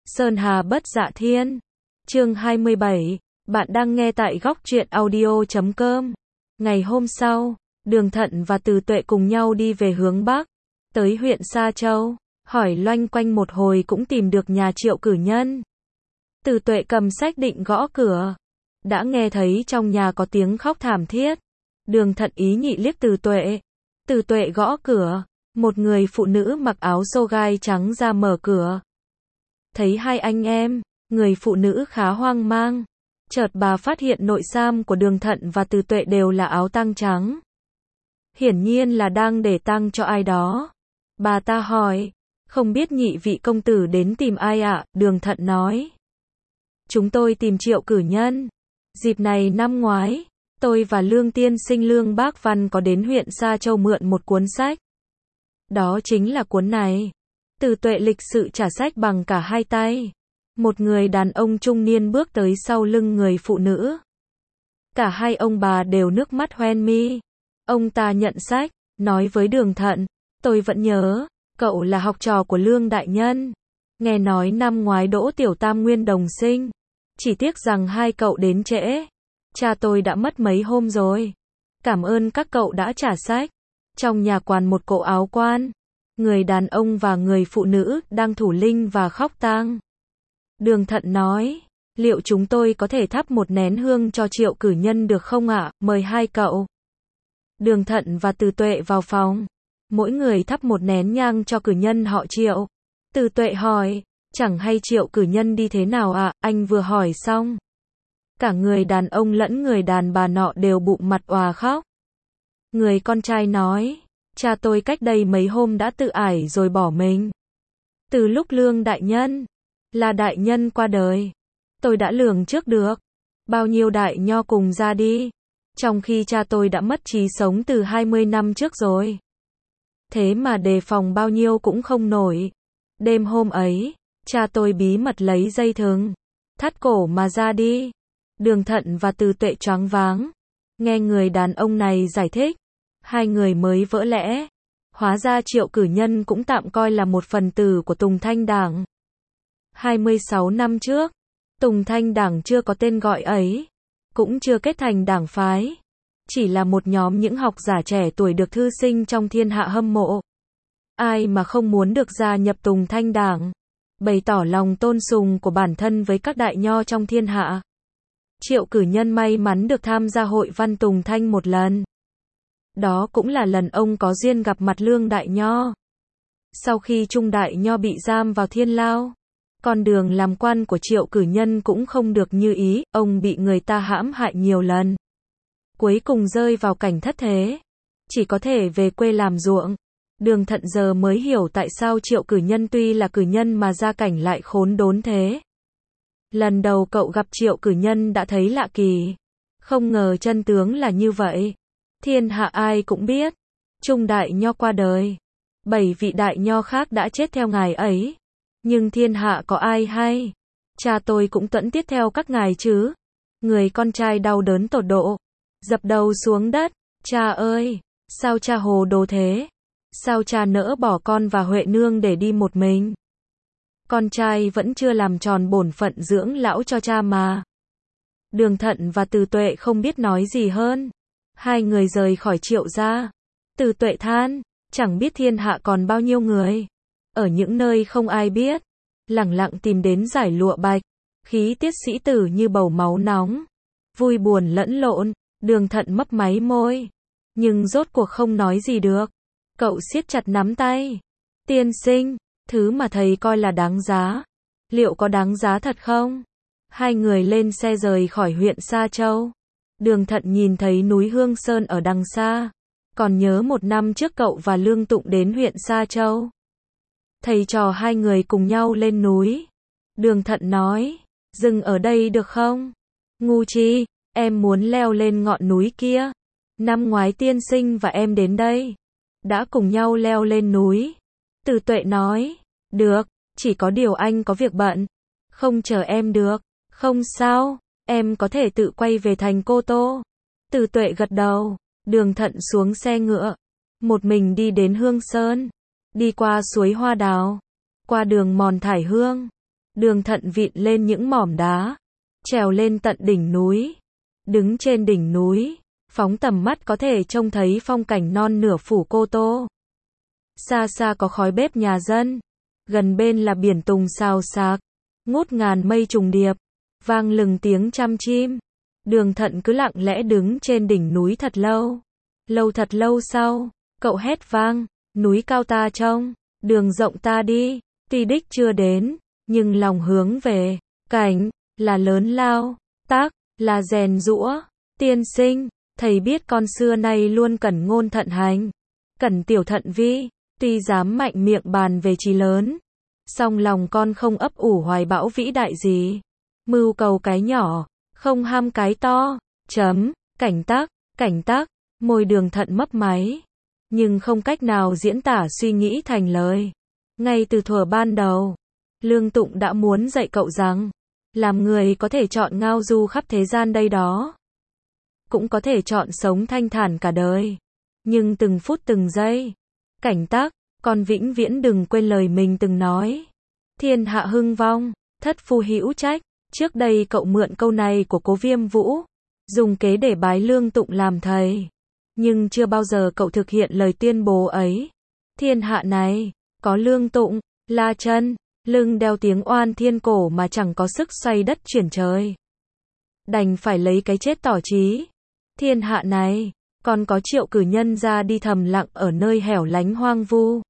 Sơn Hà bất dạ thiên. Chương 27. Bạn đang nghe tại góc truyện audio.com. Ngày hôm sau, Đường Thận và Từ Tuệ cùng nhau đi về hướng Bắc, tới huyện Sa Châu, hỏi loanh quanh một hồi cũng tìm được nhà Triệu Cử Nhân. Từ Tuệ cầm sách định gõ cửa, đã nghe thấy trong nhà có tiếng khóc thảm thiết. Đường Thận ý nhị liếc Từ Tuệ. Từ Tuệ gõ cửa, một người phụ nữ mặc áo sô gai trắng ra mở cửa. Thấy hai anh em, người phụ nữ khá hoang mang. Chợt bà phát hiện nội sam của Đường Thận và Từ Tuệ đều là áo tang trắng. Hiển nhiên là đang để tang cho ai đó. Bà ta hỏi, không biết nhị vị công tử đến tìm ai ạ? Đường Thận nói, chúng tôi tìm Triệu Cử Nhân. Dịp này năm ngoái, tôi và Lương tiên sinh Lương Bác Văn có đến huyện Sa Châu mượn một cuốn sách. Đó chính là cuốn này. Từ Tuệ lịch sự trả sách bằng cả hai tay. Một người đàn ông trung niên bước tới sau lưng người phụ nữ. Cả hai ông bà đều nước mắt hoen mi. Ông ta nhận sách, nói với Đường Thận, tôi vẫn nhớ, cậu là học trò của Lương đại nhân. Nghe nói năm ngoái đỗ tiểu tam nguyên đồng sinh. Chỉ tiếc rằng hai cậu đến trễ. Cha tôi đã mất mấy hôm rồi. Cảm ơn các cậu đã trả sách. Trong nhà quàn một cỗ áo quan. Người đàn ông và người phụ nữ đang thủ linh và khóc tang. Đường Thận nói, liệu chúng tôi có thể thắp một nén hương cho Triệu Cử Nhân được không ạ? Mời hai cậu. Đường Thận và Từ Tuệ vào phòng. Mỗi người thắp một nén nhang cho cử nhân họ Triệu. Từ Tuệ hỏi, chẳng hay Triệu Cử Nhân đi thế nào ạ? Anh vừa hỏi xong. Cả người đàn ông lẫn người đàn bà nọ đều bụng mặt òa khóc. Người con trai nói, cha tôi cách đây mấy hôm đã tự ải rồi bỏ mình. Từ lúc Lương đại nhân, là đại nhân qua đời, tôi đã lường trước được. Bao nhiêu đại nho cùng ra đi. Trong khi cha tôi đã mất trí sống từ 20 năm trước rồi. Thế mà đề phòng bao nhiêu cũng không nổi. Đêm hôm ấy, cha tôi bí mật lấy dây thừng, thắt cổ mà ra đi. Đường Thận và Từ Tuệ choáng váng. Nghe người đàn ông này giải thích, hai người mới vỡ lẽ. Hóa ra Triệu Cử Nhân cũng tạm coi là một phần tử của Tùng Thanh Đảng. 26 năm trước, Tùng Thanh Đảng chưa có tên gọi ấy, cũng chưa kết thành đảng phái. Chỉ là một nhóm những học giả trẻ tuổi được thư sinh trong thiên hạ hâm mộ. Ai mà không muốn được gia nhập Tùng Thanh Đảng, bày tỏ lòng tôn sùng của bản thân với các đại nho trong thiên hạ. Triệu Cử Nhân may mắn được tham gia hội văn Tùng Thanh một lần. Đó cũng là lần ông có duyên gặp mặt Lương đại nho. Sau khi Trung đại nho bị giam vào thiên lao, con đường làm quan của Triệu Cử Nhân cũng không được như ý, ông bị người ta hãm hại nhiều lần. Cuối cùng rơi vào cảnh thất thế, chỉ có thể về quê làm ruộng. Đường Thận giờ mới hiểu tại sao Triệu Cử Nhân tuy là cử nhân mà gia cảnh lại khốn đốn thế. Lần đầu cậu gặp Triệu Cử Nhân đã thấy lạ kỳ. Không ngờ chân tướng là như vậy. Thiên hạ ai cũng biết, Trung đại nho qua đời, 7 vị đại nho khác đã chết theo ngài ấy. Nhưng thiên hạ có ai hay? Cha tôi cũng tuẫn tiết theo các ngài chứ. Người con trai đau đớn tột độ, dập đầu xuống đất. Cha ơi, sao cha hồ đồ thế? Sao cha nỡ bỏ con và Huệ nương để đi một mình? Con trai vẫn chưa làm tròn bổn phận dưỡng lão cho cha mà. Đường Thận và Từ Tuệ không biết nói gì hơn. Hai người rời khỏi Triệu gia. Từ Tuệ than, chẳng biết thiên hạ còn bao nhiêu người. Ở những nơi không ai biết, lẳng lặng tìm đến giải lụa bạch. Khí tiết sĩ tử như bầu máu nóng. Vui buồn lẫn lộn. Đường Thận mấp máy môi. Nhưng rốt cuộc không nói gì được. Cậu siết chặt nắm tay. Tiên sinh, thứ mà thầy coi là đáng giá, liệu có đáng giá thật không? Hai người lên xe rời khỏi huyện Sa Châu. Đường Thận nhìn thấy núi Hương Sơn ở đằng xa. Còn nhớ một năm trước cậu và Lương Tụng đến huyện Sa Châu. Thầy trò hai người cùng nhau lên núi. Đường Thận nói, dừng ở đây được không? Ngu chi, em muốn leo lên ngọn núi kia. Năm ngoái tiên sinh và em đến đây, đã cùng nhau leo lên núi. Từ Tuệ nói, được, chỉ có điều anh có việc bận, không chờ em được. Không sao, em có thể tự quay về thành Cô Tô. Từ Tuệ gật đầu. Đường Thận xuống xe ngựa, một mình đi đến Hương Sơn, đi qua suối Hoa Đào, qua đường mòn Thải Hương, Đường Thận vịn lên những mỏm đá, trèo lên tận đỉnh núi. Đứng trên đỉnh núi, phóng tầm mắt có thể trông thấy phong cảnh non nửa phủ Cô Tô. Xa xa có khói bếp nhà dân, gần bên là biển Tùng xào xạc, ngút ngàn mây trùng điệp, vang lừng tiếng chăm chim. Đường Thận cứ lặng lẽ đứng trên đỉnh núi thật lâu. Thật lâu sau, cậu hét vang, núi cao ta trông, đường rộng ta đi, tuy đích chưa đến, nhưng lòng hướng về, cảnh, là lớn lao, tác, là rèn giũa, tiên sinh, thầy biết con xưa nay luôn cẩn ngôn thận hành, cẩn tiểu thận vi, tuy dám mạnh miệng bàn về chí lớn, song lòng con không ấp ủ hoài bão vĩ đại gì, mưu cầu cái nhỏ, không ham cái to, cảnh tác, môi Đường Thận mấp máy, nhưng không cách nào diễn tả suy nghĩ thành lời. Ngay từ thuở ban đầu, Lương Tụng đã muốn dạy cậu rằng, làm người có thể chọn ngao du khắp thế gian đây đó, cũng có thể chọn sống thanh thản cả đời, nhưng từng phút từng giây, cảnh tác, con vĩnh viễn đừng quên lời mình từng nói. Thiên hạ hưng vong, thất phu hữu trách. Trước đây cậu mượn câu này của Cố Viêm Vũ, dùng kế để bái Lương Tụng làm thầy, nhưng chưa bao giờ cậu thực hiện lời tuyên bố ấy. Thiên hạ này, có Lương Tụng, La Chân, lưng đeo tiếng oan thiên cổ mà chẳng có sức xoay đất chuyển trời. Đành phải lấy cái chết tỏ chí. Thiên hạ này, còn có Triệu cử nhân ra đi thầm lặng ở nơi hẻo lánh hoang vu,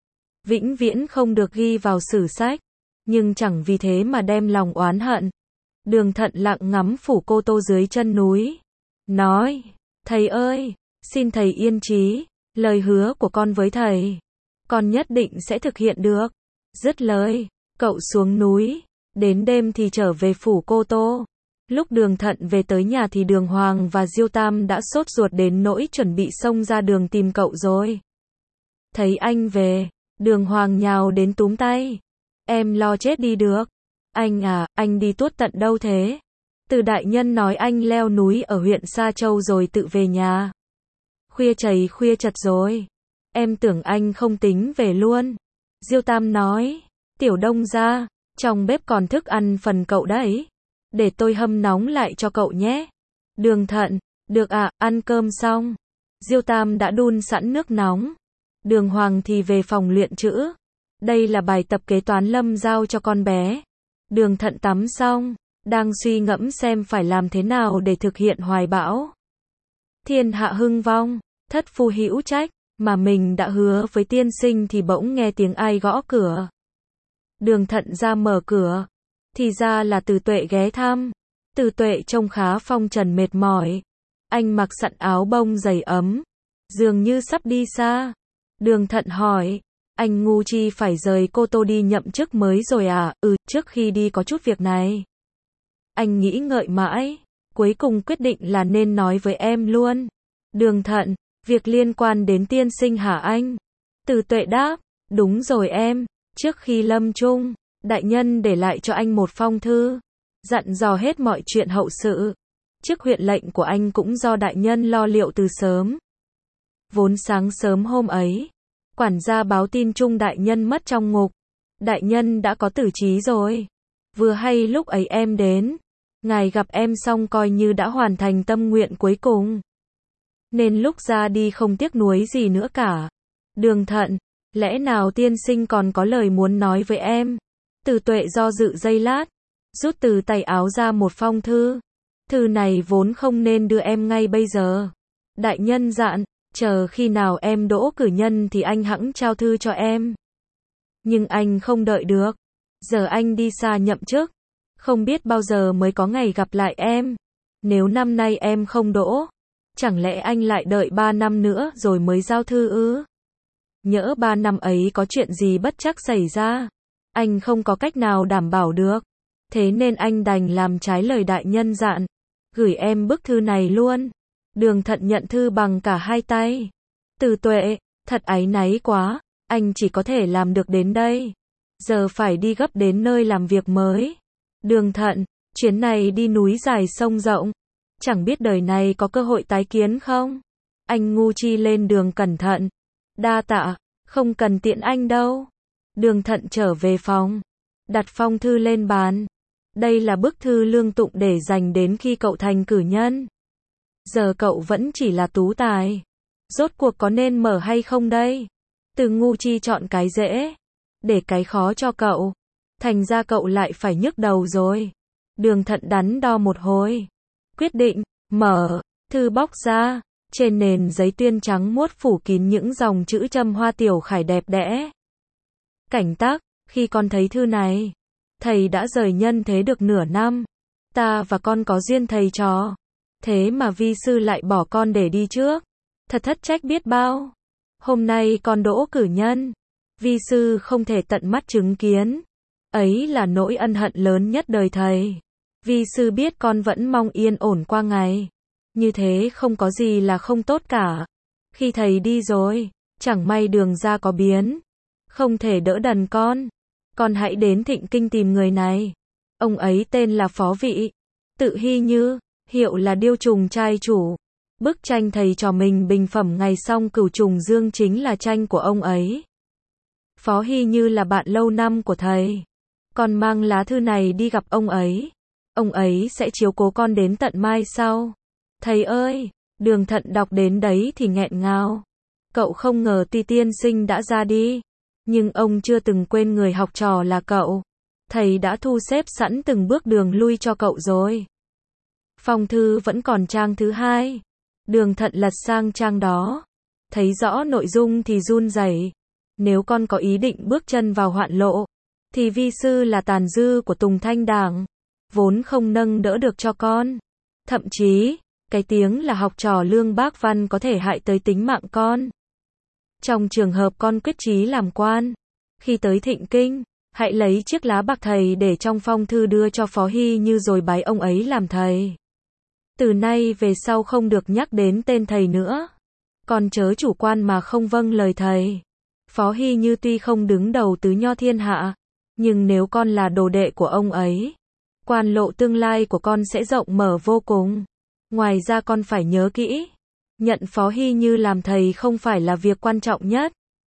vĩnh viễn không được ghi vào sử sách, nhưng chẳng vì thế mà đem lòng oán hận. Đường Thận lặng ngắm phủ Cô Tô dưới chân núi, nói, thầy ơi, xin thầy yên trí, lời hứa của con với thầy, con nhất định sẽ thực hiện được. Dứt lời, cậu xuống núi, đến đêm thì trở về phủ Cô Tô. Lúc Đường Thận về tới nhà thì Đường Hoàng và Diêu Tam đã sốt ruột đến nỗi chuẩn bị xông ra đường tìm cậu rồi. Thấy anh về, Đường Hoàng nhào đến túm tay. Em lo chết đi được. Anh à, anh đi tuốt tận đâu thế? Từ đại nhân nói anh leo núi ở huyện Sa Châu rồi tự về nhà. Khuya chầy khuya chật rồi. Em tưởng anh không tính về luôn. Diêu Tam nói, Tiểu Đông ra, trong bếp còn thức ăn phần cậu đấy. Để tôi hâm nóng lại cho cậu nhé. Đường Thận, được ạ, ăn cơm xong. Diêu Tam đã đun sẵn nước nóng. Đường Hoàng thì về phòng luyện chữ. Đây là bài tập kế toán Lâm giao cho con bé. Đường Thận tắm xong, đang suy ngẫm xem phải làm thế nào để thực hiện hoài bão. Thiên hạ hưng vong, thất phu hữu trách, mà mình đã hứa với tiên sinh thì bỗng nghe tiếng ai gõ cửa. Đường Thận ra mở cửa, thì ra là Từ Tuệ ghé thăm. Từ Tuệ trông khá phong trần mệt mỏi. Anh mặc sẵn áo bông dày ấm, dường như sắp đi xa. Đường Thận hỏi, anh ngu chi phải rời Cô Tô đi nhậm chức mới rồi à? Trước khi đi có chút việc này. Anh nghĩ ngợi mãi, cuối cùng quyết định là nên nói với em luôn. Đường Thận, việc liên quan đến tiên sinh hả anh? Từ Tuệ đáp, đúng rồi em, trước khi lâm chung, đại nhân để lại cho anh một phong thư, dặn dò hết mọi chuyện hậu sự. Chức huyện lệnh của anh cũng do đại nhân lo liệu từ sớm. Vốn sáng sớm hôm ấy, quản gia báo tin Trung đại nhân mất trong ngục. Đại nhân đã có tử trí rồi. Vừa hay lúc ấy em đến, ngài gặp em xong coi như đã hoàn thành tâm nguyện cuối cùng. Nên lúc ra đi không tiếc nuối gì nữa cả. Đường Thận, lẽ nào tiên sinh còn có lời muốn nói với em? Từ Tuệ do dự giây lát, rút từ tay áo ra một phong thư. Thư này vốn không nên đưa em ngay bây giờ. Đại nhân dặn, chờ khi nào em đỗ cử nhân thì anh hẵng trao thư cho em. Nhưng anh không đợi được. Giờ anh đi xa nhậm chức, không biết bao giờ mới có ngày gặp lại em. Nếu năm nay em không đỗ, chẳng lẽ anh lại đợi 3 năm nữa rồi mới giao thư ư? Nhỡ 3 năm ấy có chuyện gì bất trắc xảy ra, anh không có cách nào đảm bảo được. Thế nên anh đành làm trái lời đại nhân dặn, gửi em bức thư này luôn. Đường Thận nhận thư bằng cả hai tay. Từ Tuệ, thật áy náy quá, anh chỉ có thể làm được đến đây. Giờ phải đi gấp đến nơi làm việc mới. Đường Thận, chuyến này đi núi dài sông rộng, chẳng biết đời này có cơ hội tái kiến không? Anh ngu chi lên đường cẩn thận. Đa tạ, không cần tiện anh đâu. Đường Thận trở về phòng, đặt phong thư lên bàn. Đây là bức thư lương tụng để dành đến khi cậu thành cử nhân. Giờ cậu vẫn chỉ là tú tài. Rốt cuộc có nên mở hay không đây? Từ ngu chi chọn cái dễ, để cái khó cho cậu. Thành ra cậu lại phải nhức đầu rồi. Đường Thận đắn đo một hồi. Quyết định, mở, thư bóc ra. Trên nền giấy tuyên trắng muốt phủ kín những dòng chữ châm hoa tiểu khải đẹp đẽ. Cảnh tác, khi con thấy thư này, thầy đã rời nhân thế được nửa năm. Ta và con có duyên thầy trò. Thế mà vi sư lại bỏ con để đi trước. Thật thất trách biết bao. Hôm nay con đỗ cử nhân. Vi sư không thể tận mắt chứng kiến. Ấy là nỗi ân hận lớn nhất đời thầy. Vi sư biết con vẫn mong yên ổn qua ngày. Như thế không có gì là không tốt cả. Khi thầy đi rồi, chẳng may đường ra có biến. Không thể đỡ đần con. Con hãy đến Thịnh Kinh tìm người này. Ông ấy tên là Phó Vị. Tự Hy Như, hiệu là Điêu Trùng trai chủ. Bức tranh thầy trò mình bình phẩm ngày xong Cửu Trùng Dương chính là tranh của ông ấy. Phó Hy Như là bạn lâu năm của thầy. Con mang lá thư này đi gặp ông ấy. Ông ấy sẽ chiếu cố con đến tận mai sau. Thầy ơi, Đường Thận đọc đến đấy thì nghẹn ngào. Cậu không ngờ Ti tiên sinh đã ra đi. Nhưng ông chưa từng quên người học trò là cậu. Thầy đã thu xếp sẵn từng bước đường lui cho cậu rồi. Phong thư vẫn còn trang thứ 2. Đường Thận lật sang trang đó. Thấy rõ nội dung thì run rẩy. Nếu con có ý định bước chân vào hoạn lộ, thì vi sư là tàn dư của Tùng Thanh Đảng. Vốn không nâng đỡ được cho con. Thậm chí, cái tiếng là học trò Lương Bác Văn có thể hại tới tính mạng con. Trong trường hợp con quyết chí làm quan, khi tới Thịnh Kinh, hãy lấy chiếc lá bạc thầy để trong phong thư đưa cho Phó Hy Như rồi bái ông ấy làm thầy. Từ nay về sau không được nhắc đến tên thầy nữa. Con chớ chủ quan mà không vâng lời thầy. Phó Hy Như tuy không đứng đầu tứ nho thiên hạ, nhưng nếu con là đồ đệ của ông ấy, quan lộ tương lai của con sẽ rộng mở vô cùng. Ngoài ra con phải nhớ kỹ, nhận Phó Hy Như làm thầy không phải là việc quan trọng nhất.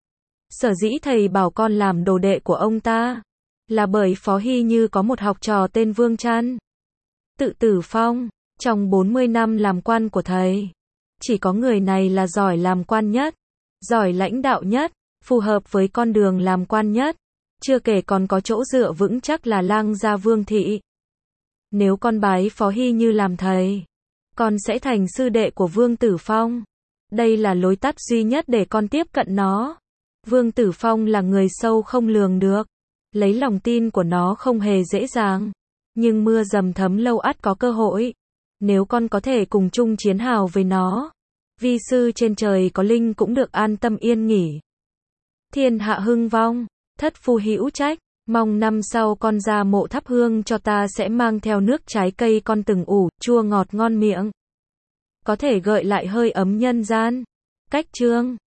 Sở dĩ thầy bảo con làm đồ đệ của ông ta, là bởi Phó Hy Như có một học trò tên Vương Trăn. Tự Tử Phong, trong 40 năm làm quan của thầy, chỉ có người này là giỏi làm quan nhất, giỏi lãnh đạo nhất, phù hợp với con đường làm quan nhất. Chưa kể còn có chỗ dựa vững chắc là Lang gia Vương Thị. Nếu con bái Phó Hy Như làm thầy, con sẽ thành sư đệ của Vương Tử Phong. Đây là lối tắt duy nhất để con tiếp cận nó. Vương Tử Phong là người sâu không lường được. Lấy lòng tin của nó không hề dễ dàng. Nhưng mưa dầm thấm lâu ắt có cơ hội. Nếu con có thể cùng chung chiến hào với nó, vi sư trên trời có linh cũng được an tâm yên nghỉ. Thiên hạ hưng vong, thất phu hữu trách. Mong năm sau con ra mộ thắp hương cho ta sẽ mang theo nước trái cây con từng ủ, chua ngọt ngon miệng. Có thể gợi lại hơi ấm nhân gian. Cách chương